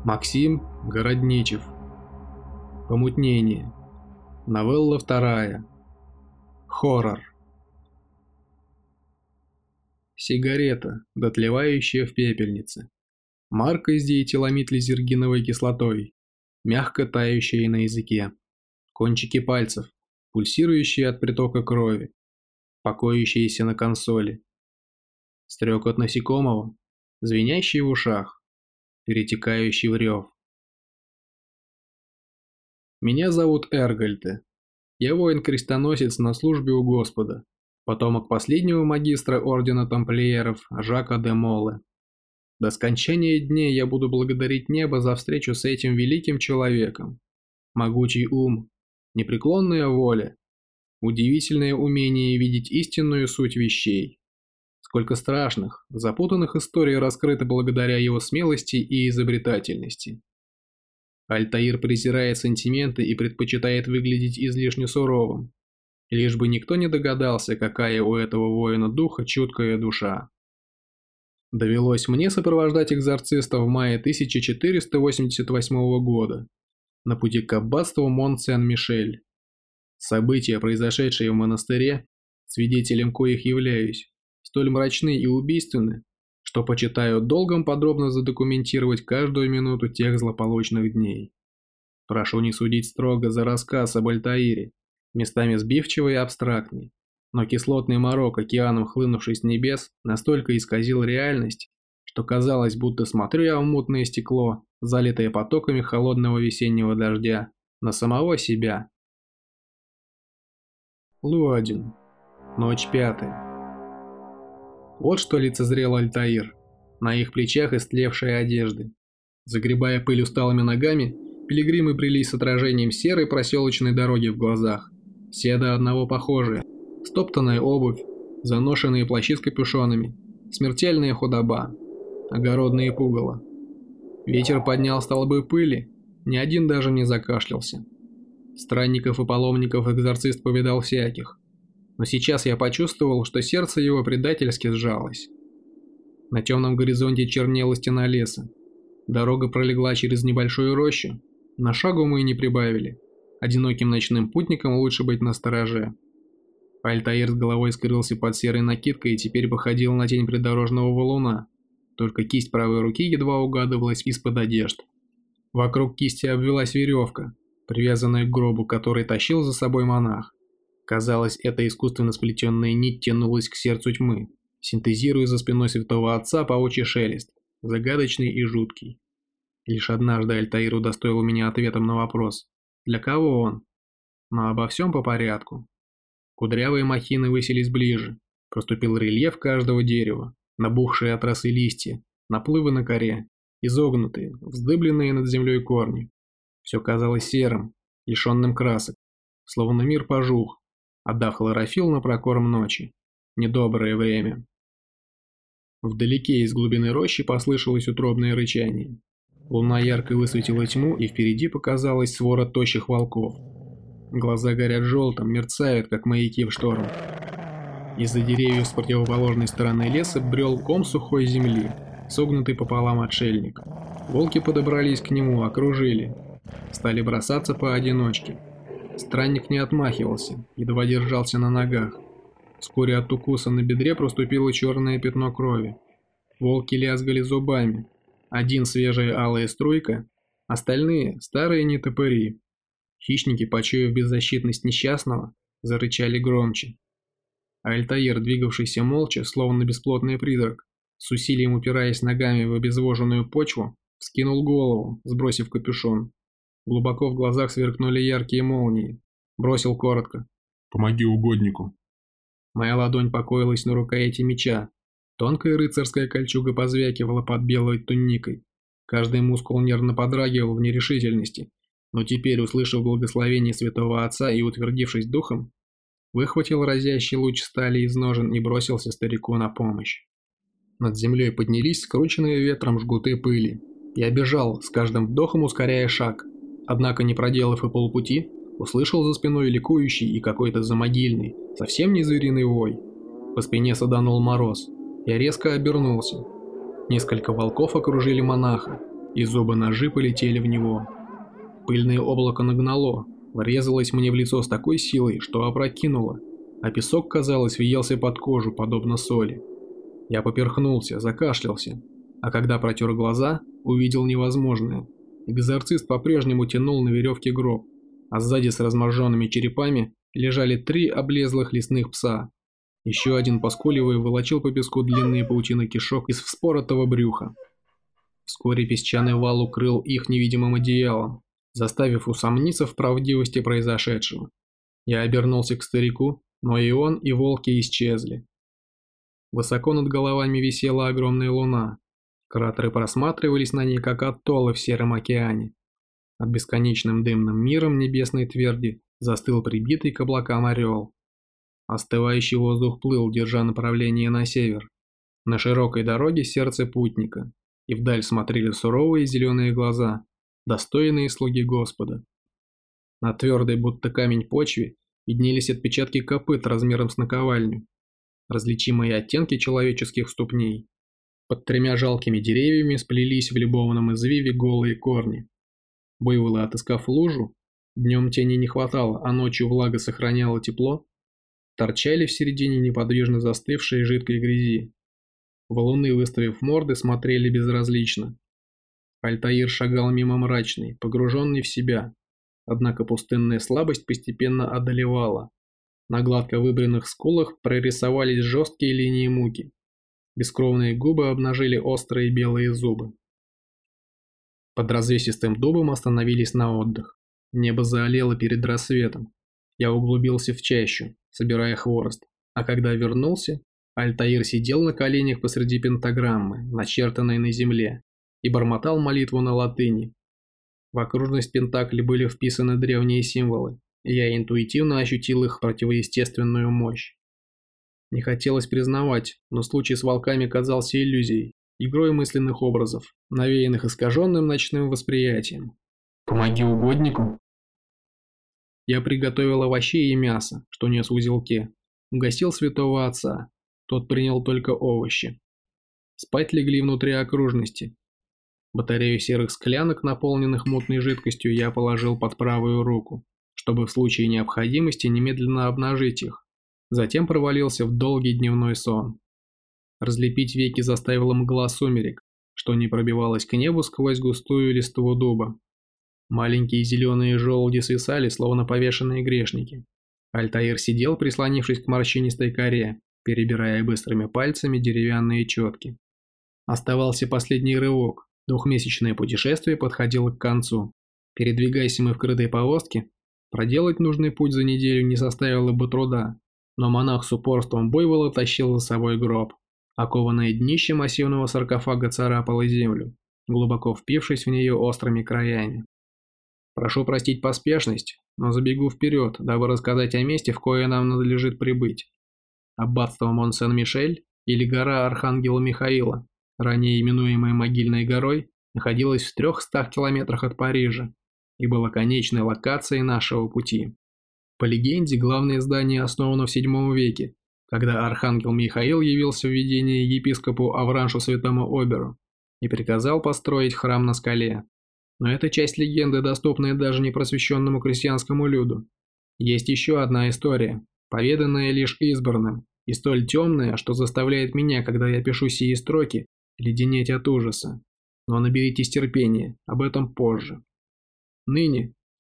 Максим Городничев. Помутнение. Новелла 2. Хоррор. Сигарета, дотлевающая в пепельнице. Марка с диэтиламид-лизергиновой кислотой, мягко тающая на языке. Кончики пальцев, пульсирующие от притока крови, покоящиеся на консоли. Стрекот насекомого, звенящий в ушах, перетекающий в рев. Меня зовут Эргальте. Я воин-крестоносец на службе у Господа, потомок последнего магистра ордена тамплиеров Жака де Моле. До скончания дней я буду благодарить небо за встречу с этим великим человеком. Могучий ум, непреклонная воля, удивительное умение видеть истинную суть вещей. Сколько страшных, запутанных историй раскрыто благодаря его смелости и изобретательности. Альтаир презирает сантименты и предпочитает выглядеть излишне суровым, лишь бы никто не догадался, какая у этого воина духа чуткая душа. Довелось мне сопровождать экзорциста в мае 1488 года на пути к аббатству Мон-Сен-Мишель. События, произошедшие в монастыре, свидетелем коих являюсь, столь мрачны и убийственны, что почитаю долгом подробно задокументировать каждую минуту тех злополучных дней. Прошу не судить строго за рассказ об Альтаире, местами сбивчивый и абстрактный, но кислотный морок, океаном хлынувший с небес, настолько исказил реальность, что казалось, будто смотрю я в мутное стекло, залитое потоками холодного весеннего дождя, на самого себя. Луадин. Ночь 5. Вот что лицезрел Альтаир. На их плечах истлевшие одежды. Загребая пыль усталыми ногами, пилигримы брелись с отражением серой проселочной дороги в глазах. Все до одного похожие. Стоптанная обувь, заношенные плащи с капюшонами, смертельная худоба, огородные пугало. Ветер поднял столбы пыли, ни один даже не закашлялся. Странников и паломников экзорцист повидал всяких. Но сейчас я почувствовал, что сердце его предательски сжалось. На темном горизонте чернела стена леса. Дорога пролегла через небольшую рощу, на шагу мы и не прибавили. Одиноким ночным путникам лучше быть настороже. Альтаир с головой скрылся под серой накидкой и теперь походил на тень придорожного валуна, только кисть правой руки едва угадывалась из-под одежд. Вокруг кисти обвелась веревка, привязанная к гробу, который тащил за собой монах. Казалось, эта искусственно сплетенная нить тянулась к сердцу тьмы, синтезируя за спиной святого отца паучий шелест, загадочный и жуткий. Лишь однажды Альтаир удостоил меня ответом на вопрос: для кого он? Но обо всем по порядку. Кудрявые махины высились ближе, проступил рельеф каждого дерева, набухшие от росы листья, наплывы на коре, изогнутые, вздыбленные над землей корни. Все казалось серым, лишенным красок, словно мир пожух, отдав хлорофилл на прокорм ночи. Недоброе время. Вдалеке из глубины рощи послышалось утробное рычание. Луна ярко высветила тьму, и впереди показалась свора тощих волков. Глаза горят желтым, мерцают, как маяки в шторм. Из-за деревьев с противоположной стороны леса брел ком сухой земли, согнутый пополам отшельник. Волки подобрались к нему, окружили. Стали бросаться поодиночке. Странник не отмахивался, едва держался на ногах. Вскоре от укуса на бедре проступило черное пятно крови. Волки лязгали зубами. Один свежая алая струйка, остальные старые нетопыри. Хищники, почуяв беззащитность несчастного, зарычали громче. Альтаир, двигавшийся молча, словно бесплотный призрак, с усилием упираясь ногами в обезвоженную почву, вскинул голову, сбросив капюшон. Глубоко в глазах сверкнули яркие молнии. Бросил коротко: «Помоги угоднику». Моя ладонь покоилась на рукояти меча. Тонкая рыцарская кольчуга позвякивала под белой туникой. Каждый мускул нервно подрагивал в нерешительности, но теперь, услышав благословение святого отца и утвердившись духом, выхватил разящий луч стали из ножен и бросился старику на помощь. Над землей поднялись скрученные ветром жгуты пыли. Я бежал, с каждым вдохом ускоряя шаг, однако, не проделав и полпути, услышал за спиной ликующий и какой-то замогильный, совсем не звериный вой. По спине саданул мороз. Я резко обернулся. Несколько волков окружили монаха. и зубы-ножи полетели в него. Пыльное облако нагнало, врезалось мне в лицо с такой силой, что опрокинуло, а песок, казалось, въелся под кожу, подобно соли. Я поперхнулся, закашлялся, а когда протер глаза, увидел невозможное. Экзорцист по-прежнему тянул на веревке гроб, а сзади с разможженными черепами лежали 3 облезлых лесных пса. Еще один, поскуливая, волочил по песку длинные паутины кишок из вспоротого брюха. Вскоре песчаный вал укрыл их невидимым одеялом, заставив усомниться в правдивости произошедшего. Я обернулся к старику, но и он, и волки исчезли. Высоко над головами висела огромная луна. Кратеры просматривались на ней, как атоллы в сером океане. Над бесконечным дымным миром небесной тверди застыл прибитый к облакам орел. Остывающий воздух плыл, держа направление на север. На широкой дороге сердце путника, и вдаль смотрели суровые зеленые глаза, достойные слуги Господа. На твердой, будто камень почве, виднелись отпечатки копыт размером с наковальню, различимые оттенки человеческих ступней. Под 3 жалкими деревьями сплелись в любовном извиве голые корни. Буйволы, отыскав лужу, днем тени не хватало, а ночью влага сохраняла тепло, торчали в середине неподвижно застывшей жидкой грязи. Валуны, выставив морды, смотрели безразлично. Альтаир шагал мимо мрачный, погруженный в себя, однако пустынная слабость постепенно одолевала. На гладко выбритых скулах прорисовались жесткие линии муки. Бескровные губы обнажили острые белые зубы. Под развесистым дубом остановились на отдых. Небо заолело перед рассветом. Я углубился в чащу, собирая хворост, а когда вернулся, Альтаир сидел на коленях посреди пентаграммы, начертанной на земле, и бормотал молитву на латыни. В окружность пентакли были вписаны древние символы, и я интуитивно ощутил их противоестественную мощь. Не хотелось признавать, но случай с волками казался иллюзией, игрой мысленных образов, навеянных искаженным ночным восприятием. «Помоги угоднику!» Я приготовил овощей и мясо, что нес в узелке, угостил святого отца, тот принял только овощи. Спать легли внутри окружности. Батарею серых склянок, наполненных мутной жидкостью, я положил под правую руку, чтобы в случае необходимости немедленно обнажить их. Затем провалился в долгий дневной сон. Разлепить веки заставила мгла сумерек, что не пробивалась к небу сквозь густую листву дуба. Маленькие зеленые желуди свисали, словно повешенные грешники. Альтаир сидел, прислонившись к морщинистой коре, перебирая быстрыми пальцами деревянные четки. Оставался последний рывок. 2-месячное путешествие подходило к концу. Передвигаясь мы в крытой повозке, проделать нужный путь за неделю не составило бы труда, но монах с упорством буйвола тащил за собой гроб. Окованное днище массивного саркофага царапало землю, глубоко впившись в нее острыми краями. Прошу простить поспешность, но забегу вперед, дабы рассказать о месте, в кое нам надлежит прибыть. Аббатство Мон-Сен-Мишель, или гора Архангела Михаила, ранее именуемая Могильной горой, находилась в 300 километрах от Парижа и была конечной локацией нашего пути. По легенде, главное здание основано в VII веке, когда Архангел Михаил явился в видение епископу Авраншу Святому Оберу и приказал построить храм на скале. Но эта часть легенды, доступная даже непросвещенному крестьянскому люду. Есть еще одна история, поведанная лишь избранным, и столь темная, что заставляет меня, когда я пишу сии строки, леденеть от ужаса. Но наберитесь терпения, об этом позже. Ныне, в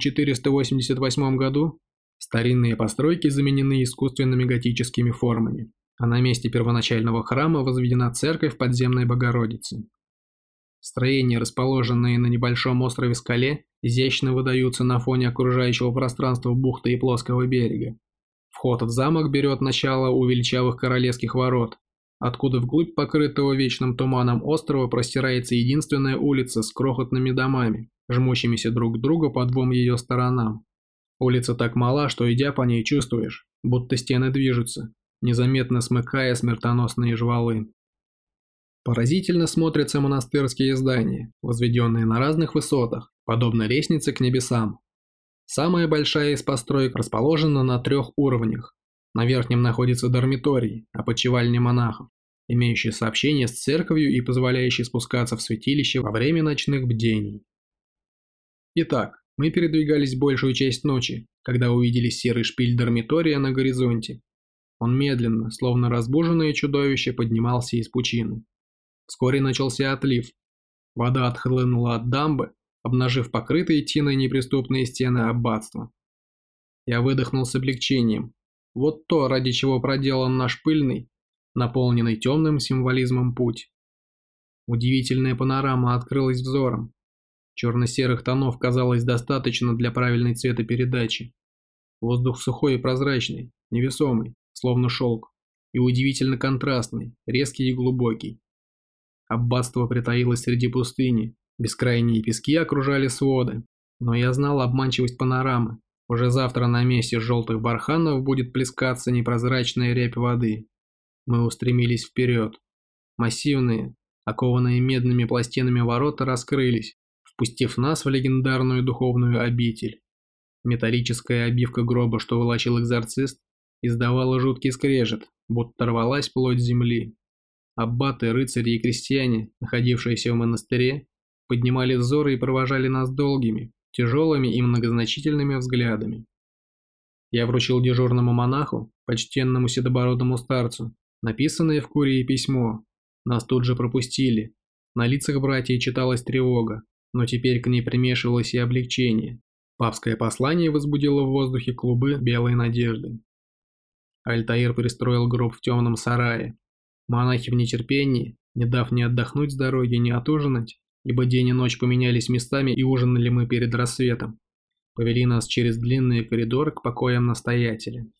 1488 году, старинные постройки заменены искусственными готическими формами, а на месте первоначального храма возведена церковь подземной Богородицы. Строения, расположенные на небольшом острове-скале, изящно выдаются на фоне окружающего пространства бухты и плоского берега. Вход в замок берет начало у величавых королевских ворот, откуда вглубь покрытого вечным туманом острова простирается единственная улица с крохотными домами, жмущимися друг к другу по 2 ее сторонам. Улица так мала, что идя по ней чувствуешь, будто стены движутся, незаметно смыкая смертоносные жвалы. Поразительно смотрятся монастырские здания, возведенные на разных высотах, подобно лестнице к небесам. Самая большая из построек расположена на 3 уровнях. На верхнем находится дармиторий, опочивальня монахов. имеющий сообщение с церковью и позволяющий спускаться в святилище во время ночных бдений. Итак, мы передвигались большую часть ночи, когда увидели серый шпиль дармитория на горизонте. Он медленно, словно разбуженное чудовище, поднимался из пучины. Вскоре начался отлив. Вода отхлынула от дамбы, обнажив покрытые тиной неприступные стены аббатства. Я выдохнул с облегчением. Вот то, ради чего проделан наш пыльный, наполненный темным символизмом путь. Удивительная панорама открылась взором. Черно-серых тонов казалось достаточно для правильной цветопередачи. Воздух сухой и прозрачный, невесомый, словно шелк, и удивительно контрастный, резкий и глубокий. Аббатство притаилось среди пустыни, бескрайние пески окружали своды, но я знал обманчивость панорамы. Уже завтра на месте желтых барханов будет плескаться непрозрачная рябь воды. Мы устремились вперед. Массивные, окованные медными пластинами ворота раскрылись, впустив нас в легендарную духовную обитель. Металлическая обивка гроба, что волочил экзорцист, издавала жуткий скрежет, будто рвалась плоть земли. Аббаты, рыцари и крестьяне, находившиеся в монастыре, поднимали взоры и провожали нас долгими, тяжелыми и многозначительными взглядами. Я вручил дежурному монаху, почтенному седобородому старцу, написанное в Курии письмо. Нас тут же пропустили. На лицах братьев читалась тревога, но теперь к ней примешивалось и облегчение. Папское послание возбудило в воздухе клубы белой надежды. Альтаир пристроил гроб в темном сарае. Монахи в нетерпении, не дав ни отдохнуть с дороги, ни отужинать, ибо день и ночь поменялись местами и ужинали мы перед рассветом, повели нас через длинный коридор к покоям настоятеля.